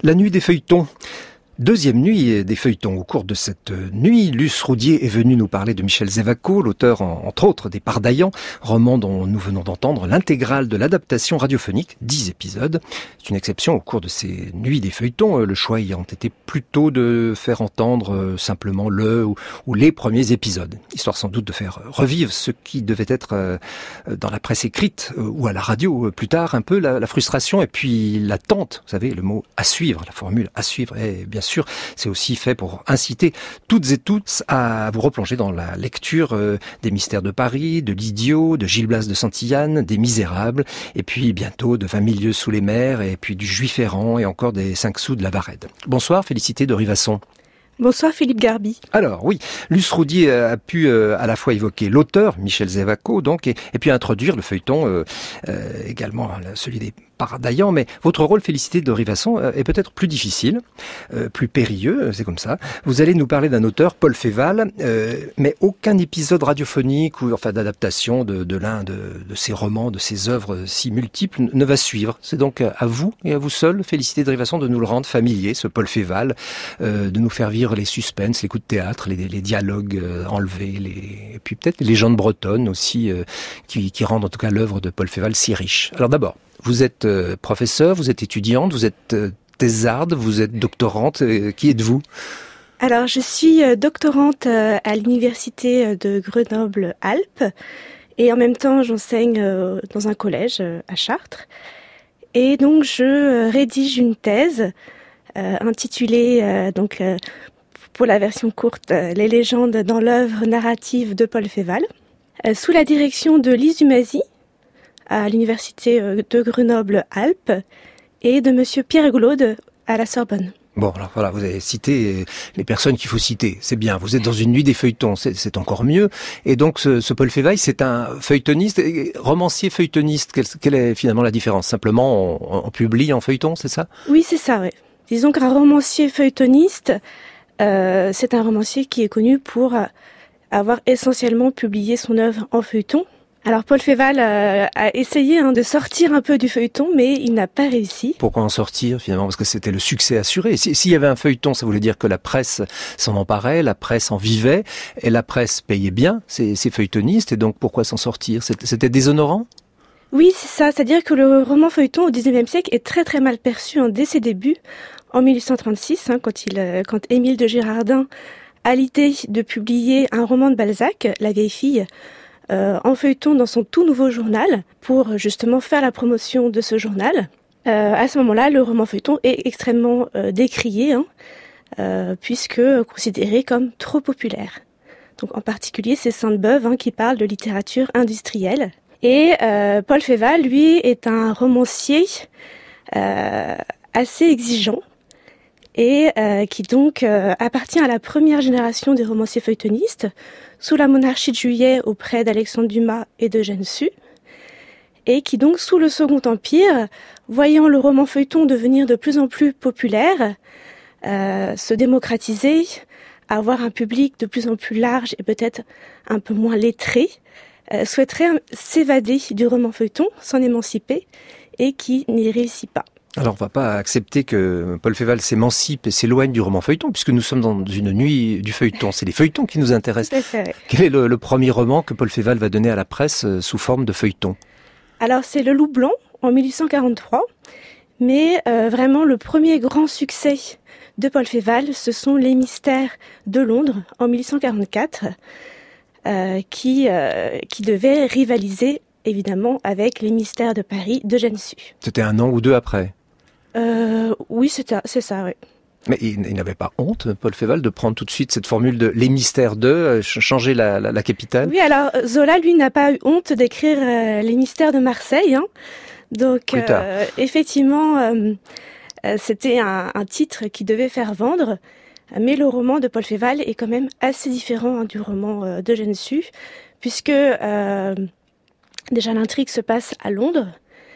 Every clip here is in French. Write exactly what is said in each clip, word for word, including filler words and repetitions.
La nuit des feuilletons. Deuxième nuit des feuilletons. Au cours de cette nuit, Luce Roudier est venue nous parler de Michel Zévaco, l'auteur, entre autres, des Pardaillans, roman dont nous venons d'entendre l'intégrale de l'adaptation radiophonique, dix épisodes. C'est une exception au cours de ces nuits des feuilletons, le choix ayant été plutôt de faire entendre simplement le ou, ou les premiers épisodes, histoire sans doute de faire revivre ce qui devait être dans la presse écrite ou à la radio plus tard, un peu la, la frustration et puis l'attente. Vous savez, le mot « à suivre », la formule « à suivre » est bien sûr sûr, c'est aussi fait pour inciter toutes et tous à vous replonger dans la lecture euh, des Mystères de Paris, de l'Idiot, de Gil Blas de Santillane, des Misérables, et puis bientôt de vingt mille lieues sous les mers, et puis du Juif errant, et encore des cinq sous de la Varède. Bonsoir, Félicité de Rivasson. Bonsoir Philippe Garby. Alors oui, Luce Roudier a pu euh, à la fois évoquer l'auteur, Michel Zévaco, donc, et, et puis introduire le feuilleton, euh, euh, également hein, celui des Pardaillans, mais votre rôle, Félicité de Rivasson, euh, est peut-être plus difficile, euh, plus périlleux, c'est comme ça. Vous allez nous parler d'un auteur, Paul Féval, euh, mais aucun épisode radiophonique ou enfin d'adaptation de, de l'un de, de ses romans, de ses œuvres si multiples ne va suivre. C'est donc à vous et à vous seul, Félicité de Rivasson, de nous le rendre familier, ce Paul Féval, euh, de nous faire vivre les suspens, les coups de théâtre, les, les dialogues euh, enlevés, les, et puis peut-être les légendes bretonnes aussi, euh, qui, qui rendent en tout cas l'œuvre de Paul Féval si riche. Alors d'abord, vous êtes euh, professeur, vous êtes étudiante, vous êtes euh, thésarde, vous êtes doctorante. Euh, qui êtes-vous ? Alors, je suis euh, doctorante euh, à l'université de Grenoble-Alpes et en même temps, j'enseigne euh, dans un collège euh, à Chartres. Et donc, je euh, rédige une thèse euh, intitulée, euh, donc, euh, pour la version courte, euh, Les légendes dans l'œuvre narrative de Paul Féval, euh, sous la direction de Lise Dumazy, à l'université de Grenoble-Alpes, et de monsieur Pierre Glaude à la Sorbonne. Bon, alors voilà, vous avez cité les personnes qu'il faut citer. C'est bien, vous êtes dans une nuit des feuilletons, c'est, c'est encore mieux. Et donc, ce, ce Paul Féval, c'est un feuilletoniste, romancier feuilletoniste. Quelle, quelle est finalement la différence ? Simplement, on, on publie en feuilleton, c'est ça ? Oui, c'est ça, oui. Disons qu'un romancier feuilletoniste, euh, c'est un romancier qui est connu pour avoir essentiellement publié son œuvre en feuilleton. Alors Paul Féval euh, a essayé hein, de sortir un peu du feuilleton, mais il n'a pas réussi. Pourquoi en sortir finalement ? Parce que c'était le succès assuré. Si, s'il y avait un feuilleton, ça voulait dire que la presse s'en emparait, la presse en vivait, et la presse payait bien ces, ces feuilletonistes, et donc pourquoi s'en sortir ? C'était, c'était déshonorant ? Oui, c'est ça. C'est-à-dire que le roman feuilleton au dix-neuvième siècle est très très mal perçu hein, dès ses débuts, en mille huit cent trente-six, hein, quand, il, quand Émile de Girardin a l'idée de publier un roman de Balzac, La vieille fille, Euh, en feuilleton dans son tout nouveau journal pour justement faire la promotion de ce journal. Euh, à ce moment-là, le roman feuilleton est extrêmement euh, décrié, hein, euh, puisque considéré comme trop populaire. Donc en particulier, c'est Sainte-Beuve hein, qui parle de littérature industrielle. Et euh, Paul Féval, lui, est un romancier euh, assez exigeant et euh, qui donc euh, appartient à la première génération des romanciers feuilletonistes, sous la monarchie de Juillet auprès d'Alexandre Dumas et d'Eugène Sue, et qui donc, sous le Second Empire, voyant le roman feuilleton devenir de plus en plus populaire, euh, se démocratiser, avoir un public de plus en plus large et peut-être un peu moins lettré, euh, souhaiterait s'évader du roman feuilleton, s'en émanciper, et qui n'y réussit pas. Alors on ne va pas accepter que Paul Féval s'émancipe et s'éloigne du roman feuilleton, puisque nous sommes dans une nuit du feuilleton. C'est les feuilletons qui nous intéressent. Tout à fait. Quel est le, le premier roman que Paul Féval va donner à la presse euh, sous forme de feuilleton ? Alors c'est Le Loup blanc, en mille huit cent quarante-trois, mais euh, vraiment le premier grand succès de Paul Féval, ce sont Les Mystères de Londres, en mille huit cent quarante-quatre, euh, qui, euh, qui devaient rivaliser évidemment avec Les Mystères de Paris d'Eugène Sue. C'était un an ou deux après ? Euh, oui, c'est, c'est ça, oui. Mais il, il n'avait pas honte, Paul Féval, de prendre tout de suite cette formule de Les Mystères de, euh, changer la, la, la capitale ? Oui, alors Zola, lui, n'a pas eu honte d'écrire euh, Les Mystères de Marseille. Hein. Donc, euh, effectivement, euh, euh, c'était un, un titre qui devait faire vendre. Mais le roman de Paul Féval est quand même assez différent hein, du roman euh, d'Eugène Sue, puisque euh, déjà l'intrigue se passe à Londres.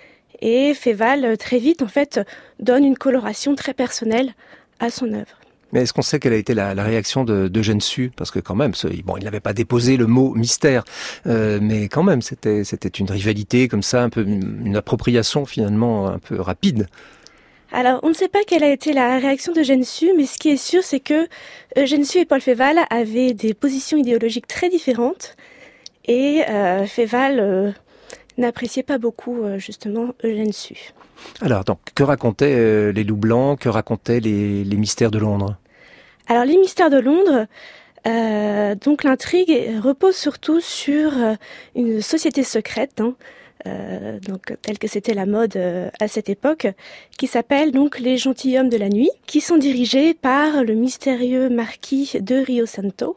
Et Féval, très vite, en fait, donne une coloration très personnelle à son œuvre. Mais est-ce qu'on sait quelle a été la, la réaction de, d'Eugène Sue ? Parce que quand même, ce, bon, il n'avait pas déposé le mot mystère, euh, mais quand même, c'était, c'était une rivalité comme ça, un peu une appropriation finalement un peu rapide. Alors, on ne sait pas quelle a été la réaction d'Eugène Sue, mais ce qui est sûr, c'est que Eugène Sue et Paul Féval avaient des positions idéologiques très différentes, et euh, Féval euh, n'appréciait pas beaucoup, euh, justement, Eugène Sue. Alors, donc, que racontaient euh, les Loups Blancs, que racontaient les, les mystères de Londres? Alors, les mystères de Londres, euh, donc l'intrigue repose surtout sur euh, une société secrète, hein, euh, donc telle que c'était la mode euh, à cette époque, qui s'appelle donc les Gentilshommes de la Nuit, qui sont dirigés par le mystérieux marquis de Rio Santo,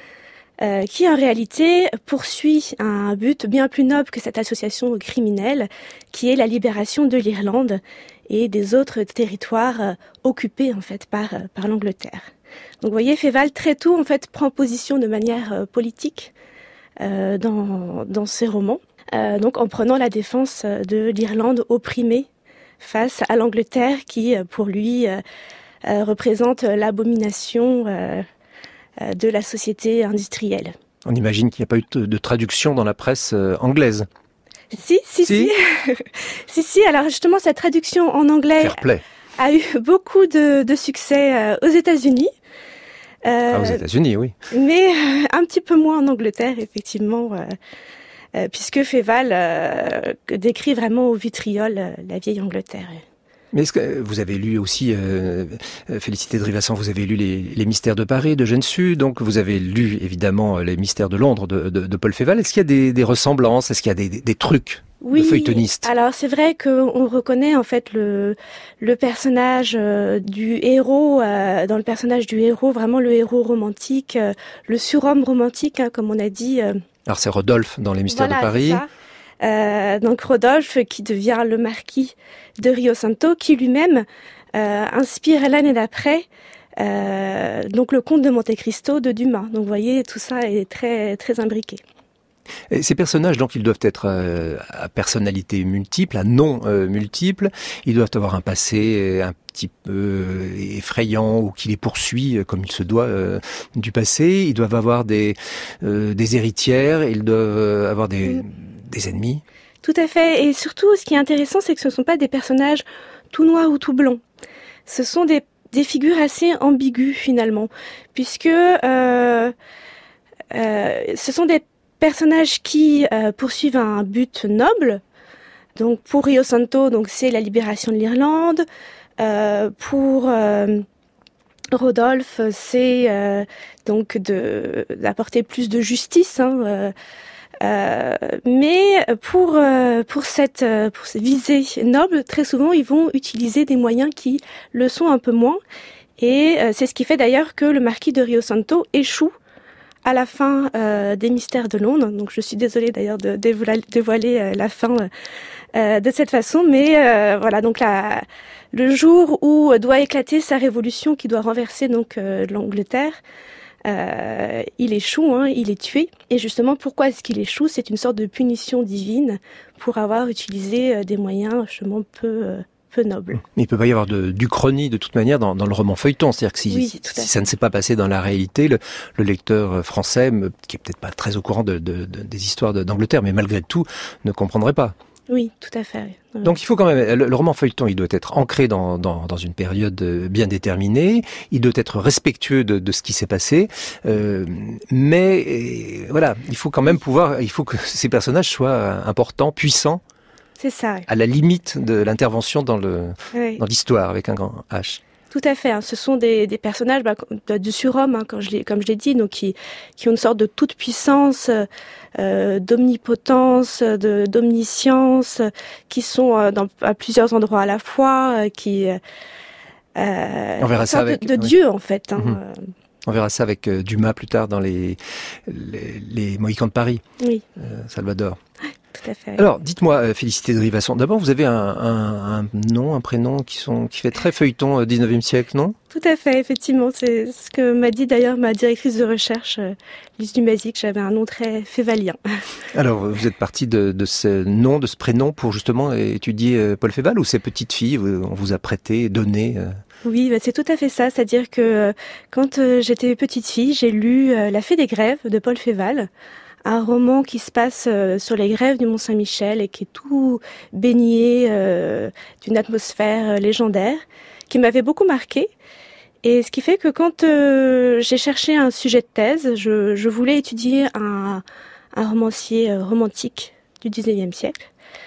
euh, qui en réalité poursuit un but bien plus noble que cette association criminelle, qui est la libération de l'Irlande et des autres territoires euh, occupés en fait par, euh, par l'Angleterre. Donc vous voyez, Féval très tôt en fait prend position de manière euh, politique euh, dans, dans ses romans. Euh, donc en prenant la défense de l'Irlande opprimée face à l'Angleterre qui, pour lui, euh, euh, représente l'abomination euh, euh, de la société industrielle. On imagine qu'il n'y a pas eu de, de traduction dans la presse euh, anglaise. Si, si, si. Si. si, si. Alors justement, cette traduction en anglais a eu beaucoup de, de succès euh, aux États-Unis. Euh, ah, aux États-Unis, oui. Mais euh, un petit peu moins en Angleterre, effectivement. Euh, Euh, puisque Féval euh, décrit vraiment au vitriol euh, la vieille Angleterre. Mais est-ce que vous avez lu aussi, euh, Félicité de Rivasson, vous avez lu les, les Mystères de Paris de Eugène Sue, donc vous avez lu évidemment les Mystères de Londres de, de, de Paul Féval. Est-ce qu'il y a des, des ressemblances? Est-ce qu'il y a des, des, des trucs oui, de feuilletoniste? Alors c'est vrai qu'on reconnaît en fait le, le personnage euh, du héros, euh, dans le personnage du héros, vraiment le héros romantique, euh, le surhomme romantique, hein, comme on a dit. Euh, Alors c'est Rodolphe dans les Mystères voilà, de Paris. C'est ça. Euh, donc Rodolphe qui devient le marquis de Rio Santo, qui lui-même euh, inspire l'année d'après euh, donc le Comte de Monte Cristo de Dumas. Donc vous voyez, tout ça est très très imbriqué. Et ces personnages, donc, ils doivent être euh, à personnalité multiple, à nom euh, multiple. Ils doivent avoir un passé un petit peu euh, effrayant ou qui les poursuit euh, comme il se doit euh, du passé. Ils doivent avoir des euh, des héritières. Ils doivent avoir des mmh. des ennemis. Tout à fait. Et surtout, ce qui est intéressant, c'est que ce ne sont pas des personnages tout noirs ou tout blancs. Ce sont des des figures assez ambiguës finalement, puisque euh, euh, ce sont des personnages qui euh, poursuivent un but noble. Donc pour Rio Santo, donc c'est la libération de l'Irlande. Euh, pour euh, Rodolphe, c'est euh, donc de d'apporter plus de justice. Hein, euh, euh, mais pour euh, pour cette pour cette visée noble, très souvent ils vont utiliser des moyens qui le sont un peu moins. Et euh, c'est ce qui fait d'ailleurs que le marquis de Rio Santo échoue à la fin euh, des Mystères de Londres. Donc je suis désolée d'ailleurs de dévoiler, dévoiler euh, la fin euh, de cette façon, mais euh, voilà, donc la, le jour où doit éclater sa révolution qui doit renverser donc euh, l'Angleterre, euh, il échoue, hein, il est tué. Et justement, pourquoi est-ce qu'il échoue? C'est une sorte de punition divine pour avoir utilisé euh, des moyens justement peu euh, peu noble. Mais il peut pas y avoir de d'uchronie de toute manière dans, dans le roman feuilleton, c'est-à-dire que si, oui, si, si ça ne s'est pas passé dans la réalité, le, le lecteur français, qui est peut-être pas très au courant de, de, de, des histoires de, d'Angleterre, mais malgré tout, ne comprendrait pas. Oui, tout à fait. Oui. Donc il faut quand même, le, le roman feuilleton, il doit être ancré dans, dans, dans une période bien déterminée, il doit être respectueux de, de ce qui s'est passé, euh, mais et, voilà, il faut quand même pouvoir, il faut que ces personnages soient importants, puissants. C'est ça. À la limite de l'intervention dans le oui. dans l'histoire avec un grand H. Tout à fait. Hein. Ce sont des, des personnages bah, du surhomme, hein, quand je l'ai, comme je l'ai dit, donc qui qui ont une sorte de toute puissance, euh, d'omnipotence, de d'omniscience, qui sont euh, dans à plusieurs endroits à la fois, euh, qui euh, on verra ça avec de, de oui. Dieu en fait. Hein. Mm-hmm. On verra ça avec euh, Dumas plus tard dans les les, les Mohicans de Paris. Oui. Euh, Salvador. Tout à fait. Alors, dites-moi, Félicité de Rivasson, d'abord, vous avez un, un, un nom, un prénom qui sont qui fait très feuilleton euh, dix-neuvième siècle, non? Tout à fait, effectivement. C'est ce que m'a dit d'ailleurs ma directrice de recherche, euh, Lise Dumazy, que j'avais un nom très févalien. Alors, vous êtes partie de, de ce nom, de ce prénom, pour justement étudier euh, Paul Féval, ou ces petites filles, on vous a prêté, donné euh... Oui, bah c'est tout à fait ça. C'est-à-dire que euh, quand euh, j'étais petite fille, j'ai lu euh, La Fée des Grèves de Paul Féval, un roman qui se passe euh, sur les grèves du Mont-Saint-Michel et qui est tout baigné euh, d'une atmosphère légendaire, qui m'avait beaucoup marqué. Et ce qui fait que quand euh, j'ai cherché un sujet de thèse, je, je voulais étudier un, un romancier euh, romantique du dix-neuvième siècle.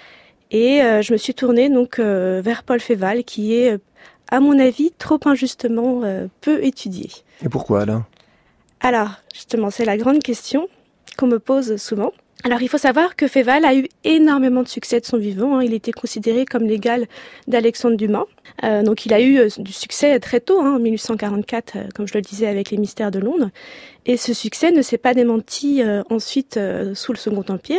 Et euh, je me suis tournée donc euh, vers Paul Féval, qui est, à mon avis, trop injustement euh, peu étudié. Et pourquoi, Alain ? Alors, justement, c'est la grande question qu'on me pose souvent. Alors, il faut savoir que Féval a eu énormément de succès de son vivant. Hein. Il était considéré comme l'égal d'Alexandre Dumas. Euh, donc, il a eu euh, du succès très tôt, hein, en mille huit cent quarante-quatre, euh, comme je le disais, avec Les Mystères de Londres. Et ce succès ne s'est pas démenti euh, ensuite euh, sous le Second Empire.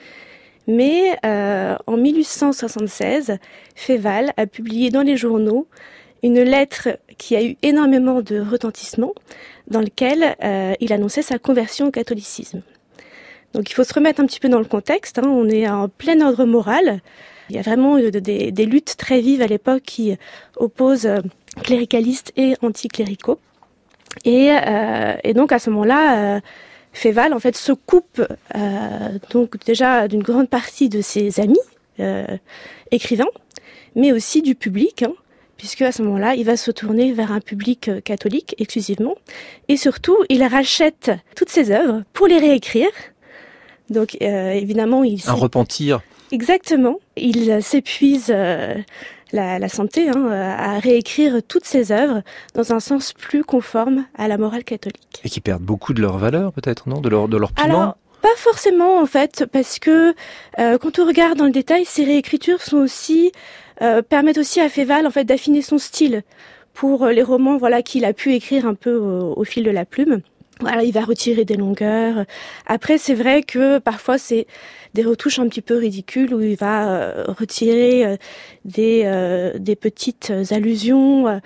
Mais euh, en mille huit cent soixante-seize, Féval a publié dans les journaux une lettre qui a eu énormément de retentissement, dans laquelle euh, il annonçait sa conversion au catholicisme. Donc il faut se remettre un petit peu dans le contexte, hein. On est en plein ordre moral. Il y a vraiment des, des luttes très vives à l'époque qui opposent cléricalistes et anticléricaux. Et, euh, et donc à ce moment-là, euh, Féval en fait se coupe euh, donc déjà d'une grande partie de ses amis euh, écrivains, mais aussi du public, hein, puisque à ce moment-là, il va se tourner vers un public euh, catholique exclusivement, et surtout, il rachète toutes ses œuvres pour les réécrire. Donc euh, évidemment, il un repentir. Exactement, il s'épuise euh, la, la santé hein, à réécrire toutes ses œuvres dans un sens plus conforme à la morale catholique. Et qui perdent beaucoup de leur valeur, peut-être, non ? De leur, de leur piment ? Alors, pas forcément, en fait, parce que euh, quand on regarde dans le détail, ces réécritures sont aussi, euh, permettent aussi à Féval en fait, d'affiner son style pour les romans voilà, qu'il a pu écrire un peu au, au fil de la plume. Voilà, il va retirer des longueurs. Après, c'est vrai que parfois, c'est des retouches un petit peu ridicules où il va euh, retirer euh, des, euh, des petites allusions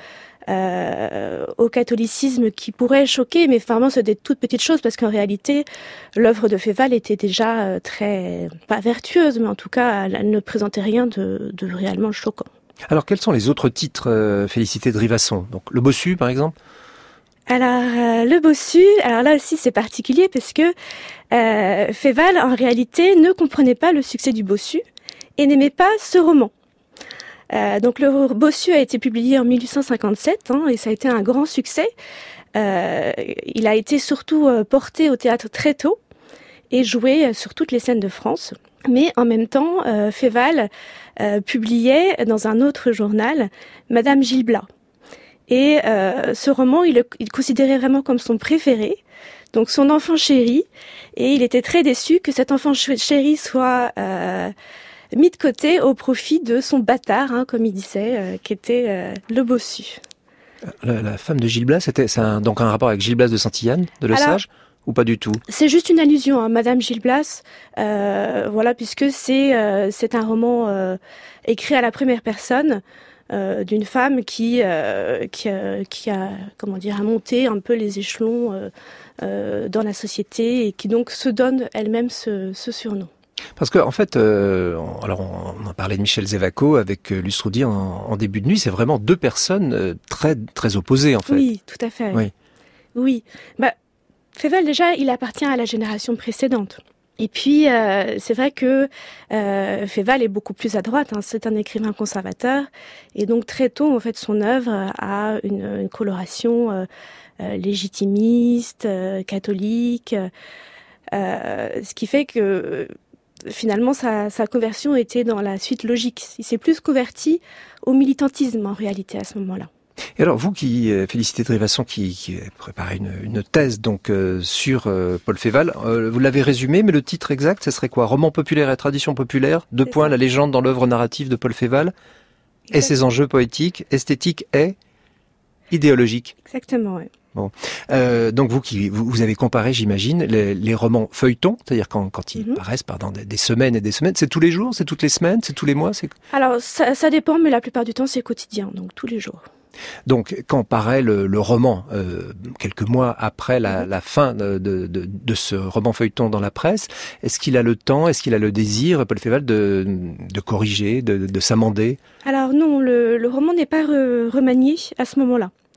euh, au catholicisme qui pourraient choquer, mais vraiment, c'est des toutes petites choses parce qu'en réalité, l'œuvre de Féval était déjà euh, très, pas vertueuse, mais en tout cas, elle ne présentait rien de, de réellement choquant. Alors, quels sont les autres titres, euh, Félicité de Rivasson ? Donc, Le Bossu, par exemple ? Alors, euh, Le Bossu, alors là aussi c'est particulier parce que euh, Féval, en réalité, ne comprenait pas le succès du Bossu et n'aimait pas ce roman. Euh, donc Le Bossu a été publié en mille huit cent cinquante-sept hein, et ça a été un grand succès. Euh, il a été surtout euh, porté au théâtre très tôt et joué sur toutes les scènes de France. Mais en même temps, euh, Féval euh, publiait dans un autre journal Madame Gil Blas. Et euh, ce roman, il le il considérait vraiment comme son préféré, donc son enfant chéri. Et il était très déçu que cet enfant chéri soit euh, mis de côté au profit de son bâtard, hein, comme il disait, euh, qui était euh, le Bossu. La, la femme de Gil Blas, c'était c'est un, donc un rapport avec Gil Blas de Saint-Yann, de Le Sage, ou pas du tout ? C'est juste une allusion, hein, Madame Gil Blas, euh, voilà, puisque c'est euh, c'est un roman euh, écrit à la première personne. Euh, d'une femme qui euh, qui, euh, qui a comment dire a monté un peu les échelons euh, euh, dans la société et qui donc se donne elle-même ce, ce surnom. Parce que en fait, euh, alors on, on en parlait de Michel Zévaco avec euh, Luce Roudier en, en début de nuit, c'est vraiment deux personnes euh, très très opposées en fait. Oui, tout à fait. Oui. Oui. Bah, Féval déjà, il appartient à la génération précédente. Et puis, euh, c'est vrai que euh, Féval est beaucoup plus à droite. Hein. C'est un écrivain conservateur. Et donc, très tôt, en fait, son œuvre a une, une coloration euh, euh, légitimiste, euh, catholique. Euh, ce qui fait que, finalement, sa, sa conversion était dans la suite logique. Il s'est plus converti au militantisme, en réalité, à ce moment-là. Et alors vous qui euh, Félicité de Rivasson qui, qui préparez une, une thèse donc euh, sur euh, Paul Féval, euh, vous l'avez résumé, mais le titre exact, ce serait quoi ? Roman populaire et tradition populaire, deux points, la légende dans l'œuvre narrative de Paul Féval, exactement. Et ses enjeux poétiques, esthétiques et idéologiques. Exactement, oui. Bon, euh, donc vous qui vous, vous avez comparé, j'imagine, les, les romans feuilletons, c'est-à-dire quand, quand ils mm-hmm. paraissent pendant des, des semaines et des semaines, c'est tous les jours, c'est toutes les semaines, c'est tous les mois, c'est... Alors ça, ça dépend, mais la plupart du temps c'est quotidien, donc tous les jours. Donc, quand paraît le, le roman, euh, quelques mois après la, la fin de, de, de, de ce roman feuilleton dans la presse, est-ce qu'il a le temps, est-ce qu'il a le désir, Paul Féval, de, de corriger, de, de s'amender ? Alors non, le, le roman n'est pas re, remanié à ce moment-là.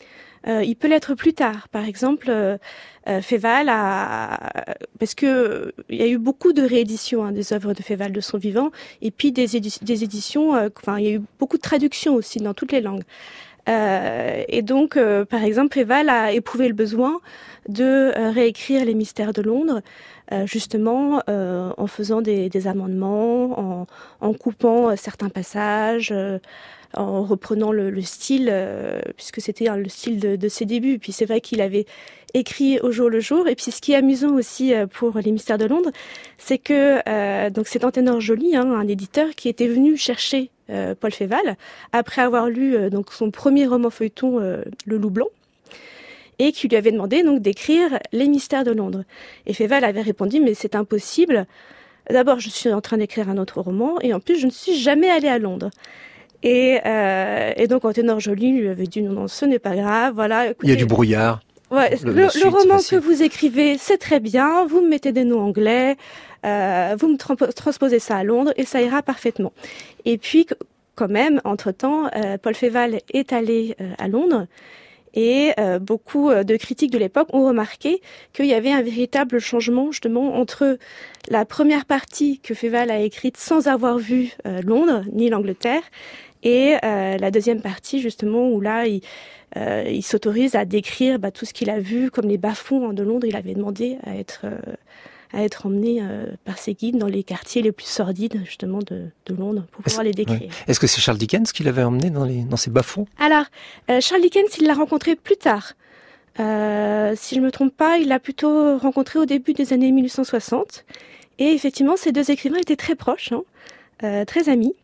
Euh, il peut l'être plus tard. Par exemple, euh, euh, Féval a, parce que euh, il y a eu beaucoup de rééditions hein, des œuvres de Féval de son vivant, et puis des, édi- des éditions. Euh, enfin, il y a eu beaucoup de traductions aussi dans toutes les langues. Euh, et donc, euh, par exemple, Féval a éprouvé le besoin de euh, réécrire les Mystères de Londres, euh, justement euh, en faisant des, des amendements, en, en coupant euh, certains passages, euh, en reprenant le, le style, euh, puisque c'était hein, le style de, de ses débuts. Puis c'est vrai qu'il avait écrit au jour le jour. Et puis ce qui est amusant aussi euh, pour les Mystères de Londres, c'est que euh, donc c'est Anténor Joly, hein, un éditeur, qui était venu chercher euh, Paul Féval après avoir lu euh, donc son premier roman feuilleton, euh, Le Loup Blanc, et qui lui avait demandé donc d'écrire les Mystères de Londres. Et Féval avait répondu mais c'est impossible. D'abord, je suis en train d'écrire un autre roman, et en plus, je ne suis jamais allée à Londres. Et, euh, et donc Anténor Joly lui avait dit non, non, ce n'est pas grave. Voilà. Écoutez, il y a du brouillard. Ouais, le, le, suite, le roman que vous écrivez, c'est très bien. Vous me mettez des noms anglais, euh, vous me tra- transposez ça à Londres et ça ira parfaitement. Et puis, quand même, entre-temps, euh, Paul Féval est allé euh, à Londres. Et euh, beaucoup de critiques de l'époque ont remarqué qu'il y avait un véritable changement justement entre la première partie que Féval a écrite sans avoir vu euh, Londres ni l'Angleterre, et euh, la deuxième partie justement où là il, euh, il s'autorise à décrire bah, tout ce qu'il a vu, comme les bas-fonds hein, de Londres. Il avait demandé à être euh, à être emmené euh, par ses guides dans les quartiers les plus sordides justement de, de Londres pour pouvoir les décrire. Ouais. Est-ce que c'est Charles Dickens qui l'avait emmené dans, les, dans ces bas-fonds ? Alors, euh, Charles Dickens, il l'a rencontré plus tard. Euh, si je me trompe pas, il l'a plutôt rencontré au début des années mille huit cent soixante. Et effectivement, ces deux écrivains étaient très proches, hein, euh, très amis.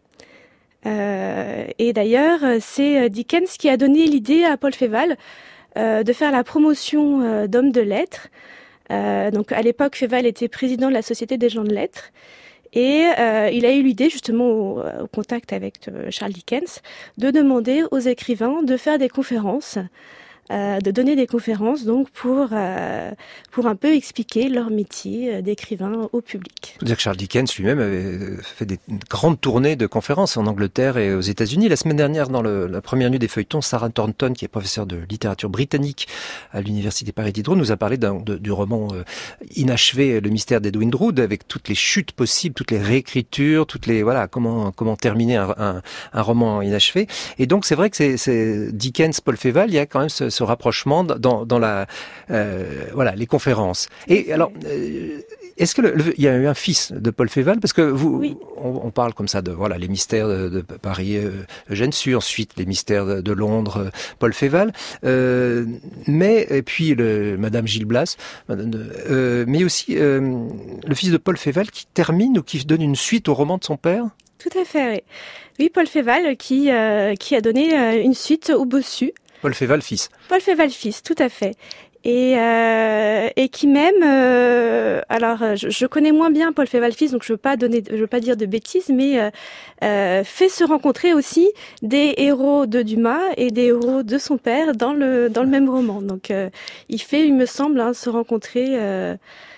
Euh, et d'ailleurs, c'est Dickens qui a donné l'idée à Paul Féval euh, de faire la promotion euh, d'hommes de lettres. Euh, donc à l'époque, Féval était président de la Société des gens de lettres, et euh, il a eu l'idée, justement au, au contact avec euh, Charles Dickens, de demander aux écrivains de faire des conférences, euh, de donner des conférences donc pour euh, pour un peu expliquer leur métier d'écrivain au public. Il faut dire que Charles Dickens lui-même avait fait des grandes tournées de conférences en Angleterre et aux États-Unis. La semaine dernière, dans le, la première nuit des feuilletons, Sarah Thornton, qui est professeure de littérature britannique à l'université Paris-Diderot, nous a parlé d'un, de, du roman euh, inachevé, Le mystère d'Edwin Drood, avec toutes les chutes possibles, toutes les réécritures, toutes les voilà comment comment terminer un, un, un roman inachevé. Et donc c'est vrai que c'est, c'est Dickens, Paul Féval, il y a quand même ce, ce rapprochement dans, dans la euh, voilà les conférences. Et alors, euh, est-ce que le, le, il y a eu un fils de Paul Féval, parce que vous, oui. on, on parle comme ça de voilà les mystères de, de Paris, euh, Eugène Sue, ensuite les mystères de, de Londres, euh, Paul Féval, euh, mais et puis le, Madame Gil Blas, euh, mais aussi euh, le fils de Paul Féval qui termine ou qui donne une suite au roman de son père. Tout à fait, oui. Oui, Paul Féval qui euh, qui a donné euh, une suite au Bossu. Paul Féval fils. Paul Féval fils, tout à fait. Et, euh, et qui même, euh, alors je, je connais moins bien Paul Féval fils, donc je veux pas donner, je veux pas dire de bêtises, mais euh, euh, fait se rencontrer aussi des héros de Dumas et des héros de son père dans le dans le même roman. Donc euh, il fait, il me semble, hein, se rencontrer. Euh,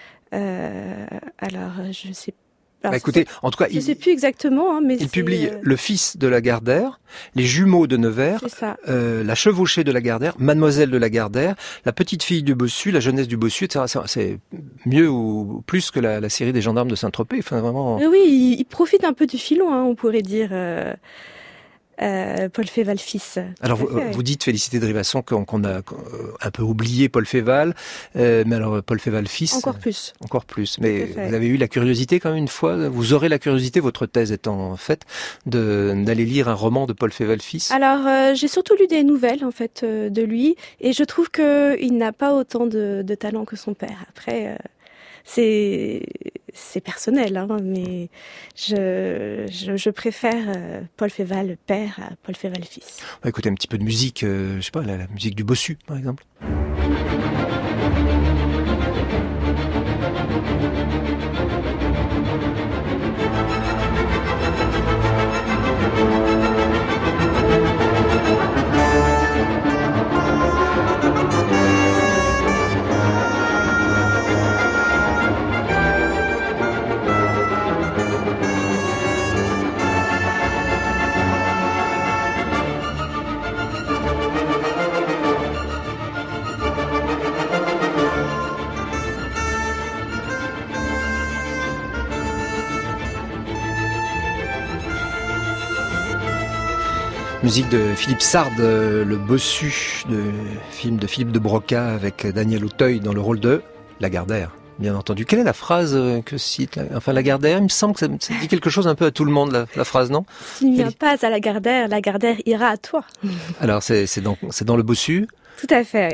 euh, alors je sais pas. Bah écoutez, en tout cas, je ne sais plus exactement, hein, mais il c'est, publie euh... Le fils de Lagardère, Les jumeaux de Nevers, euh, La chevauchée de Lagardère, Mademoiselle de Lagardère, La petite fille du Bossu, La jeunesse du Bossu, et cetera. C'est mieux ou plus que la, la série des gendarmes de Saint-Tropez. Enfin, vraiment. Oui, il, il profite un peu du filon, hein, on pourrait dire. Euh... Euh, Paul Féval fils. Alors vous, fait, vous oui. dites, Félicité de Rivasson, qu'on, qu'on a un peu oublié Paul Féval, euh, mais alors Paul Féval fils... Encore plus. Encore plus. Mais vous avez eu la curiosité quand même une fois, vous aurez la curiosité, votre thèse étant faite, de, d'aller lire un roman de Paul Féval fils? Alors euh, j'ai surtout lu des nouvelles en fait euh, de lui, et je trouve qu'il n'a pas autant de, de talent que son père. Après... Euh... C'est c'est personnel, hein, mais je, je je préfère euh, Paul Féval père à Paul Féval fils. On va écouter un petit peu de musique, euh, je sais pas, la, la musique du Bossu, par exemple. Musique de Philippe Sard, le bossu de film de Philippe de Broca avec Daniel Auteuil dans le rôle de Lagardère. Bien entendu. Quelle est la phrase que cite, enfin Lagardère? Il me semble que ça, ça dit quelque chose un peu à tout le monde, la, la phrase, non? Tu ne viens pas à Lagardère, Lagardère ira à toi. Alors c'est, c'est, dans, c'est dans le bossu? Tout à fait.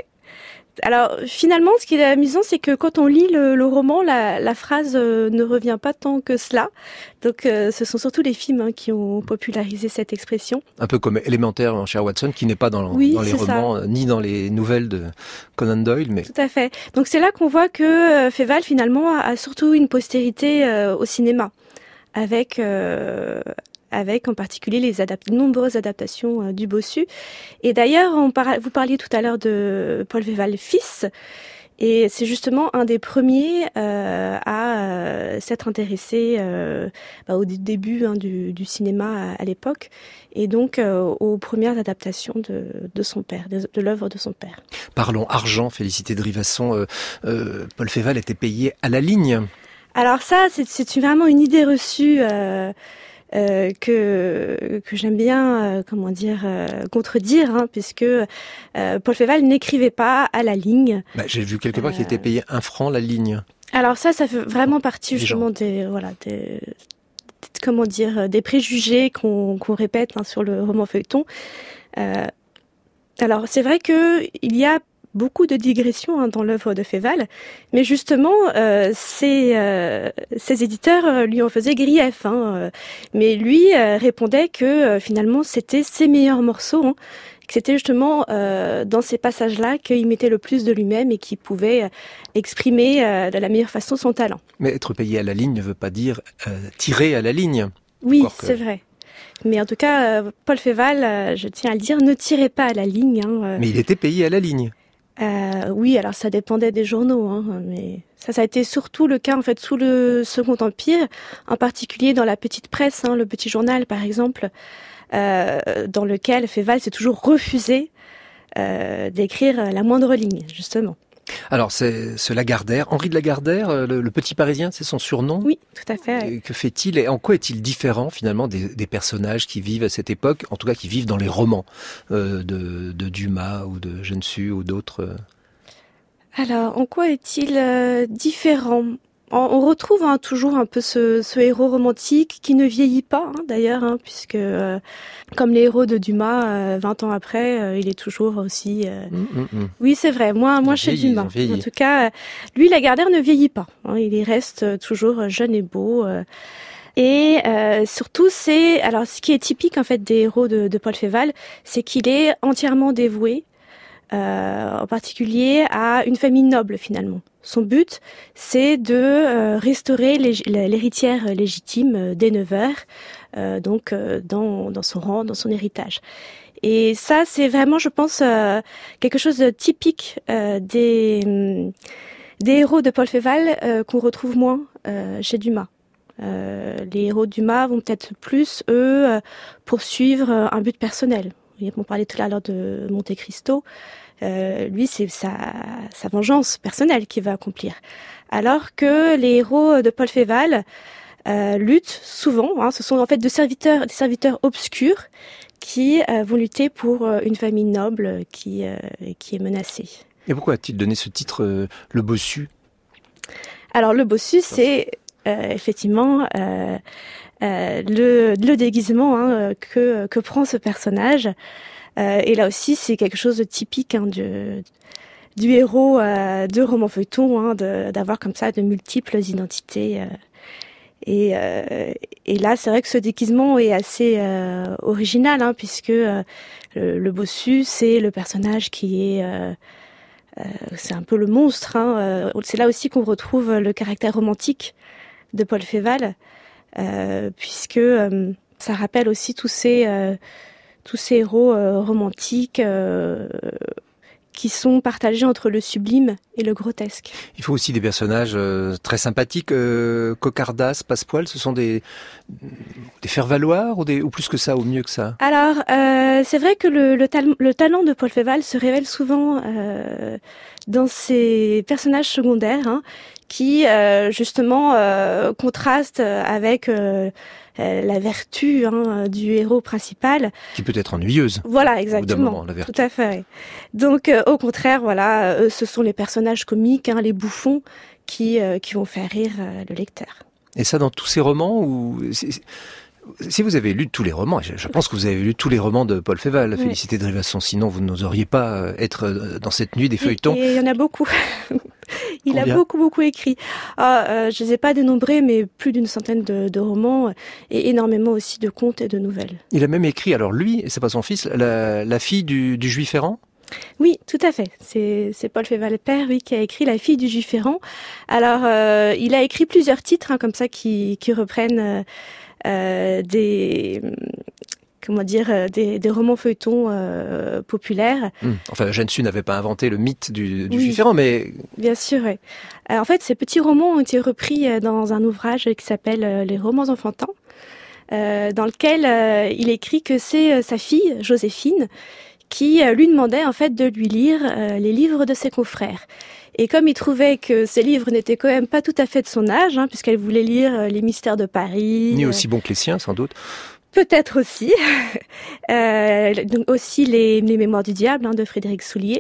Alors finalement, ce qui est amusant, c'est que quand on lit le, le roman, la, la phrase euh, ne revient pas tant que cela. Donc euh, ce sont surtout les films hein, qui ont popularisé cette expression. Un peu comme Élémentaire en cher Watson, qui n'est pas dans, oui, dans les romans, ça. Ni dans les nouvelles de Conan Doyle. Mais... Tout à fait. Donc c'est là qu'on voit que euh, Féval finalement a, a surtout une postérité euh, au cinéma, avec... Euh, avec en particulier les adap- nombreuses adaptations euh, du bossu. Et d'ailleurs, on par- vous parliez tout à l'heure de Paul Féval fils, et c'est justement un des premiers euh, à euh, s'être intéressé euh, bah, au d- début hein, du, du cinéma à, à l'époque, et donc euh, aux premières adaptations de, de son père, de, de l'œuvre de son père. Parlons argent, Félicité de Rivasson. Euh, euh, Paul Féval était payé à la ligne. Alors ça, c'est, c'est vraiment une idée reçue euh, Euh, que que j'aime bien, euh, comment dire, euh, contredire, hein, puisque euh, Paul Féval n'écrivait pas à la ligne. Bah, j'ai vu quelque part euh... qu'il était payé un franc la ligne. Alors ça, ça fait vraiment partie justement des voilà des, des comment dire des préjugés qu'on qu'on répète hein, sur le roman feuilleton. Euh, alors c'est vrai que il y a beaucoup de digressions hein, dans l'œuvre de Féval, mais justement, euh, ses, euh, ses éditeurs euh, lui en faisaient grief. Hein, euh, mais lui euh, répondait que euh, finalement, c'était ses meilleurs morceaux, hein, que c'était justement euh, dans ces passages-là qu'il mettait le plus de lui-même et qu'il pouvait euh, exprimer euh, de la meilleure façon son talent. Mais être payé à la ligne ne veut pas dire euh, tirer à la ligne. Oui, que... c'est vrai. Mais en tout cas, euh, Paul Féval, euh, je tiens à le dire, ne tirait pas à la ligne. Hein, euh... Mais il était payé à la ligne. Euh, oui, alors ça dépendait des journaux, hein, mais ça, ça a été surtout le cas en fait sous le Second Empire, en particulier dans la petite presse, hein, le Petit Journal par exemple, euh, dans lequel Féval s'est toujours refusé euh, d'écrire la moindre ligne, justement. Alors, c'est ce Lagardère, Henri de Lagardère, le, le Petit Parisien, c'est son surnom? Oui, tout à fait. Oui. Que fait-il et en quoi est-il différent finalement des, des personnages qui vivent à cette époque, en tout cas qui vivent dans les romans euh, de, de Dumas ou de Gensu ou d'autres euh... Alors, en quoi est-il euh, différent? On retrouve hein, toujours un peu ce, ce héros romantique qui ne vieillit pas, hein, d'ailleurs, hein, puisque euh, comme les héros de Dumas, euh, vingt ans après, euh, il est toujours aussi... Euh... Mmh, mmh. Oui, c'est vrai, moins, moins chez vieillit, Dumas. En tout cas, lui, Lagardère ne vieillit pas. Hein, il reste toujours jeune et beau. Euh, et euh, surtout, c'est... Alors, ce qui est typique, en fait, des héros de, de Paul Féval, c'est qu'il est entièrement dévoué, euh, en particulier à une famille noble, finalement. Son but, c'est de euh, restaurer l'hé- l'héritière légitime des Nevers, euh, donc euh, dans, dans son rang, dans son héritage. Et ça, c'est vraiment, je pense, euh, quelque chose de typique euh, des, des héros de Paul Féval euh, qu'on retrouve moins euh, chez Dumas. Euh, les héros de Dumas vont peut-être plus, eux, euh, poursuivre un but personnel. On parlait tout à l'heure de Monte Cristo. Euh, lui, c'est sa, sa vengeance personnelle qu'il va accomplir. Alors que les héros de Paul Féval euh, luttent souvent, hein, ce sont en fait de serviteurs, des serviteurs obscurs qui euh, vont lutter pour euh, une famille noble qui, euh, qui est menacée. Et pourquoi a-t-il donné ce titre, euh, le bossu? Alors, le bossu, c'est euh, effectivement euh, euh, le, le déguisement hein, que, que prend ce personnage. Euh, et là aussi, c'est quelque chose de typique hein, du, du héros euh, de roman feuilleton, hein, de, d'avoir comme ça de multiples identités. Euh, et, euh, et là, c'est vrai que ce déguisement est assez euh, original, hein, puisque euh, le, le bossu, c'est le personnage qui est... Euh, euh, c'est un peu le monstre. Hein, euh, c'est là aussi qu'on retrouve le caractère romantique de Paul Féval, euh, puisque euh, ça rappelle aussi tous ces... Euh, tous ces héros euh, romantiques euh, qui sont partagés entre le sublime et le grotesque. Il faut aussi des personnages euh, très sympathiques, euh, cocardas, passepoil, ce sont des, des faire-valoir ou, des, ou plus que ça, ou mieux que ça? Alors, euh, c'est vrai que le, le, tal- le talent de Paul Féval se révèle souvent euh, dans ses personnages secondaires, hein, qui euh, justement euh, contrastent avec euh, euh, la vertu hein, du héros principal. Qui peut être ennuyeuse. Voilà, exactement. Moment, la vertu. Tout à fait. Donc, euh, au contraire, voilà, euh, ce sont les personnages comiques, hein, les bouffons, qui euh, qui vont faire rire euh, le lecteur. Et ça dans tous ces romans ou c'est... Si vous avez lu tous les romans, je, je pense que vous avez lu tous les romans de Paul Féval, oui. Félicité de Rivasson, sinon vous n'oseriez pas être dans cette nuit des feuilletons. Et il y en a beaucoup. Il Combien? a beaucoup, beaucoup écrit. Ah, euh, je les ai pas dénombrés, mais plus d'une centaine de, de romans et énormément aussi de contes et de nouvelles. Il a même écrit, alors lui, et c'est pas son fils, la, la fille du, du juif errant? Oui, tout à fait. C'est, c'est Paul Féval père, oui, qui a écrit La fille du juif errant. Alors, euh, il a écrit plusieurs titres, hein, comme ça, qui, qui reprennent euh, euh, des... comment dire, des, des romans feuilletons euh, populaires. Mmh. Enfin, Jeanne Sue n'avait pas inventé le mythe du, du oui, juif errant, mais... Bien sûr, oui. Alors, en fait, ces petits romans ont été repris dans un ouvrage qui s'appelle Les romans enfantins, euh, dans lequel euh, il écrit que c'est euh, sa fille, Joséphine, qui euh, lui demandait en fait de lui lire euh, les livres de ses confrères. Et comme il trouvait que ces livres n'étaient quand même pas tout à fait de son âge, hein, puisqu'elle voulait lire euh, Les mystères de Paris... Ni aussi bons que les siens, sans doute. Peut-être aussi. euh, donc aussi les, les Mémoires du diable hein, de Frédéric Soulier.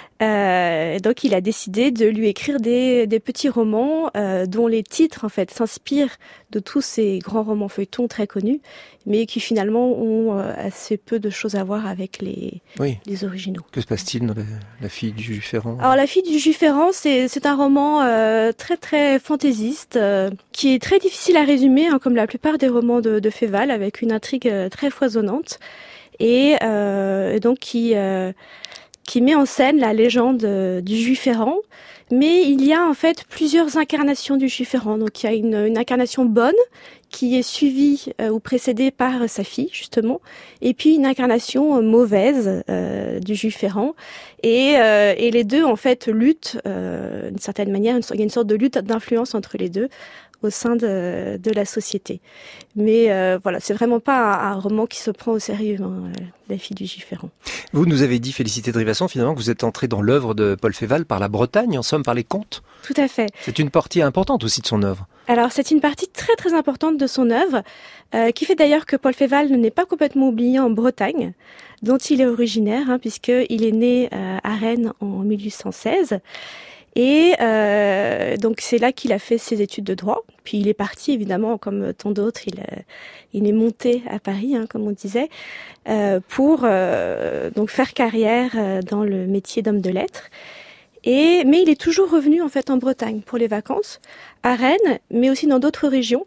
Euh, donc il a décidé de lui écrire des, des petits romans euh, dont les titres en fait s'inspirent de tous ces grands romans feuilletons très connus, mais qui finalement ont euh, assez peu de choses à voir avec les, oui. les originaux. Que se passe-t-il dans la, la fille du juif errant? Alors La fille du juif errant, c'est, c'est un roman euh, très très fantaisiste, euh, qui est très difficile à résumer, hein, comme la plupart des romans de, de Féval, avec une intrigue euh, très foisonnante, et euh, donc qui... Euh, qui met en scène la légende euh, du juif errant, mais il y a en fait plusieurs incarnations du juif errant. Donc il y a une, une incarnation bonne qui est suivie euh, ou précédée par sa fille justement, et puis une incarnation euh, mauvaise euh, du juif errant, et, euh, et les deux en fait luttent euh, d'une certaine manière. Une, il y a une sorte de lutte d'influence entre les deux au sein de, de la société. Mais euh, voilà, c'est vraiment pas un, un roman qui se prend au sérieux, hein, La fille du juif errant. Vous nous avez dit, Félicité de Rivasson, finalement, que vous êtes entrée dans l'œuvre de Paul Féval par la Bretagne, en somme par les contes. Tout à fait. C'est une partie importante aussi de son œuvre. Alors, c'est une partie très très importante de son œuvre, euh, qui fait d'ailleurs que Paul Féval n'est pas complètement oublié en Bretagne, dont il est originaire, hein, puisqu'il est né euh, à Rennes en mille huit cent seize. Et euh, donc c'est là qu'il a fait ses études de droit. Puis il est parti, évidemment, comme tant d'autres, il, euh, il est monté à Paris, hein, comme on disait, euh, pour euh, donc faire carrière euh, dans le métier d'homme de lettres. Et mais il est toujours revenu en fait en Bretagne pour les vacances, à Rennes, mais aussi dans d'autres régions.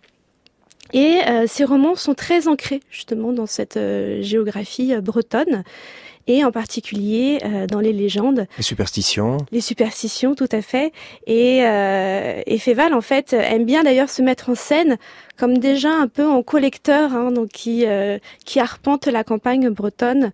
Et euh, ses romans sont très ancrés justement dans cette euh, géographie euh, bretonne. Et en particulier euh, dans les légendes. Les superstitions. Les superstitions, tout à fait. Et, euh, et Féval, en fait, aime bien d'ailleurs se mettre en scène comme déjà un peu en collecteur, hein, donc qui, euh, qui arpente la campagne bretonne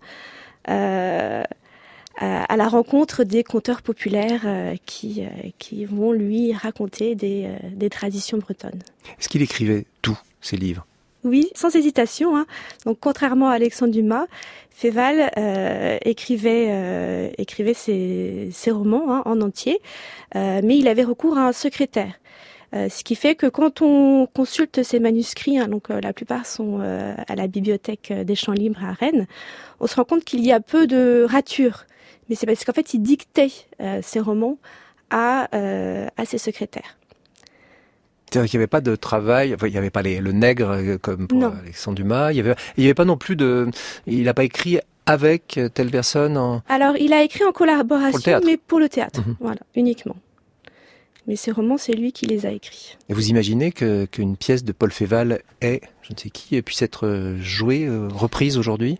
euh, à, à la rencontre des conteurs populaires euh, qui, euh, qui vont lui raconter des, euh, des traditions bretonnes. Est-ce qu'il écrivait tous ses livres ? Oui, sans hésitation. Hein. Donc, contrairement à Alexandre Dumas, Féval euh, écrivait, euh, écrivait ses, ses romans hein, en entier, euh, mais il avait recours à un secrétaire. Euh, ce qui fait que quand on consulte ses manuscrits, hein, donc euh, la plupart sont euh, à la bibliothèque des Champs Libres à Rennes, on se rend compte qu'il y a peu de ratures. Mais c'est parce qu'en fait, il dictait euh, ses romans à, euh, à ses secrétaires. C'est-à-dire qu'il n'y avait pas de travail, enfin, il n'y avait pas les, le nègre comme pour non. Alexandre Dumas, il n'y avait, il y avait pas non plus de... Il n'a pas écrit avec telle personne en... Alors, il a écrit en collaboration, pour mais pour le théâtre, mmh. voilà, uniquement. Mais ces romans, c'est lui qui les a écrits. Et vous imaginez que, qu'une pièce de Paul Féval est, je ne sais qui, puisse être jouée, reprise aujourd'hui ?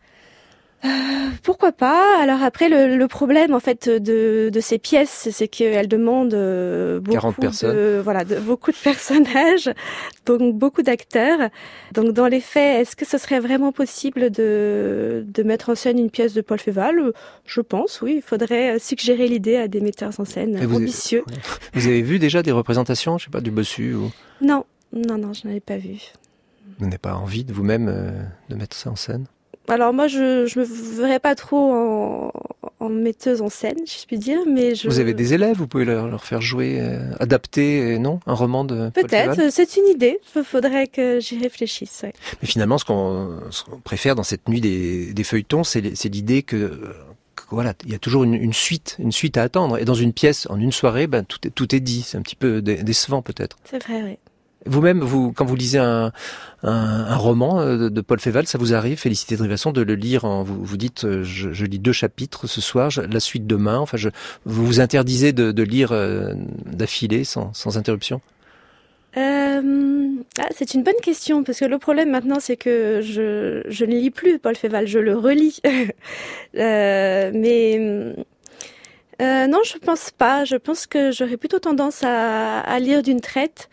Euh, pourquoi pas? Alors après, le, le problème en fait de, de ces pièces, c'est qu'elles demandent euh, beaucoup de, voilà, de, beaucoup de personnages, donc beaucoup d'acteurs. Donc dans les faits, est-ce que ce serait vraiment possible de, de mettre en scène une pièce de Paul Féval? Je pense, oui. Il faudrait suggérer l'idée à des metteurs en scène vous ambitieux. Avez, vous avez vu déjà des représentations, je sais pas, du Bossu ou... Non, non, non, je n'en ai pas vu. Vous n'avez pas envie de vous-même euh, de mettre ça en scène? Alors moi, je je me verrais pas trop en, en metteuse en scène, si je puis dire, mais je... Vous avez des élèves, vous pouvez leur, leur faire jouer, euh, adapter, euh, non, un roman de Paul Féval? Peut-être, c'est une idée. Il faudrait que j'y réfléchisse. Ouais. Mais finalement, ce qu'on, ce qu'on préfère dans cette nuit des, des feuilletons, c'est l'idée que, que voilà, il y a toujours une, une suite, une suite à attendre. Et dans une pièce, en une soirée, ben tout est tout est dit. C'est un petit peu dé, décevant peut-être. C'est vrai, oui. Vous-même, vous, quand vous lisez un, un, un roman de, de Paul Féval, ça vous arrive, Félicité de Rivasson, de le lire en, vous, vous dites, je, je lis deux chapitres ce soir, je, la suite demain, enfin, je, vous vous interdisez de, de lire euh, d'affilée, sans, sans interruption? Euh, ah, c'est une bonne question, parce que le problème maintenant, c'est que je, je ne lis plus Paul Féval, je le relis. euh, mais... Euh, non, je pense pas. Je pense que j'aurais plutôt tendance à, à lire d'une traite.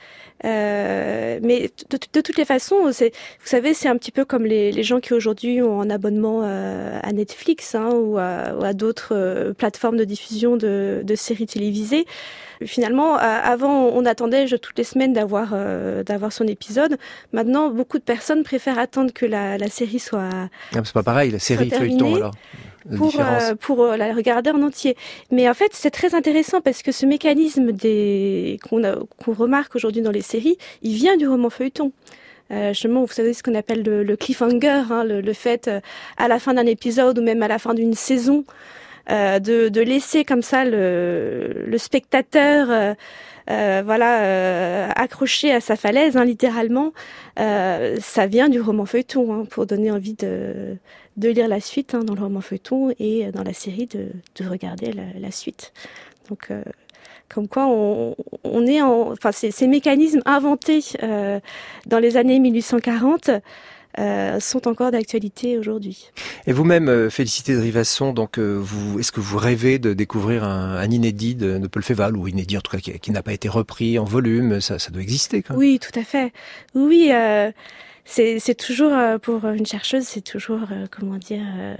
Euh, mais de, de toutes les façons, c'est, vous savez, c'est un petit peu comme les, les gens qui aujourd'hui ont un abonnement euh, à Netflix hein, ou à, ou à d'autres euh, plateformes de diffusion de, de séries télévisées. Finalement, euh, avant, on attendait je, toutes les semaines d'avoir euh, d'avoir son épisode. Maintenant, beaucoup de personnes préfèrent attendre que la, la série soit. Ah, c'est pas pareil, la série feuilleton alors. Pour, euh, pour euh, la regarder en entier. Mais en fait, c'est très intéressant parce que ce mécanisme des qu'on a, qu'on remarque aujourd'hui dans les séries, il vient du roman feuilleton. Euh, justement, vous savez ce qu'on appelle le, le cliffhanger, hein, le, le fait euh, à la fin d'un épisode ou même à la fin d'une saison euh, de, de laisser comme ça le, le spectateur euh, euh, voilà euh, accroché à sa falaise, hein, littéralement. Euh, ça vient du roman feuilleton hein, pour donner envie de de lire la suite hein, dans le roman feuilleton et dans la série de, de regarder la, la suite. Donc, euh, comme quoi, on, on est en, enfin, ces, ces mécanismes inventés euh, dans les années mille huit cent quarante euh, sont encore d'actualité aujourd'hui. Et vous-même, euh, Félicité de Rivasson, donc, euh, vous, est-ce que vous rêvez de découvrir un, un inédit de, de Paul Féval, ou inédit en tout cas qui, qui n'a pas été repris en volume? Ça, ça doit exister quand même. Oui, tout à fait. Oui. Euh, C'est, c'est toujours, euh, pour une chercheuse, c'est toujours, euh, comment dire, euh,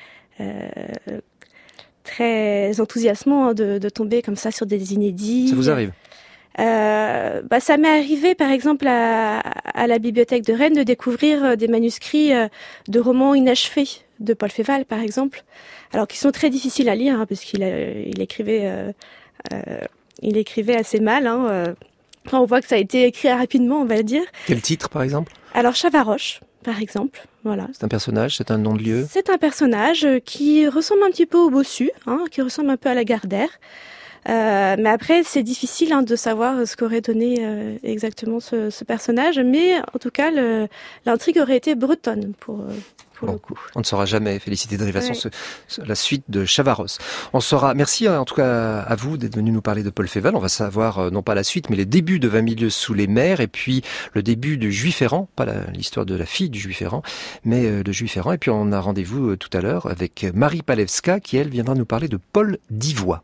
euh, très enthousiasmant hein, de, de tomber comme ça sur des inédits. Ça vous arrive? euh, bah, Ça m'est arrivé, par exemple, à, à la bibliothèque de Rennes, de découvrir des manuscrits euh, de romans inachevés de Paul Féval, par exemple, alors qui sont très difficiles à lire, hein, parce qu'il a, il écrivait, euh, euh, il écrivait assez mal, hein, euh, Enfin, on voit que ça a été écrit rapidement, on va dire. Quel titre, par exemple? Alors, Chavaroche, par exemple. Voilà. C'est un personnage, c'est un nom de lieu? C'est un personnage qui ressemble un petit peu au Bossu, hein, qui ressemble un peu à Lagardère. Euh, mais après, c'est difficile hein, de savoir ce qu'aurait donné euh, exactement ce, ce personnage. Mais en tout cas, le, l'intrigue aurait été bretonne pour... Euh, Pour bon, le coup. On ne saura jamais, Félicité de Rivasson, ouais. ce, ce, la suite de Chavaroche. On saura, merci en tout cas à vous d'être venu nous parler de Paul Féval. On va savoir, euh, non pas la suite, mais les débuts de vingt milieux sous les mers, et puis le début de Juif errant, pas la, l'histoire de la fille du Juif errant, mais euh, de Juif errant. Et puis on a rendez-vous euh, tout à l'heure avec Marie Palewska, qui elle viendra nous parler de Paul d'Ivoire.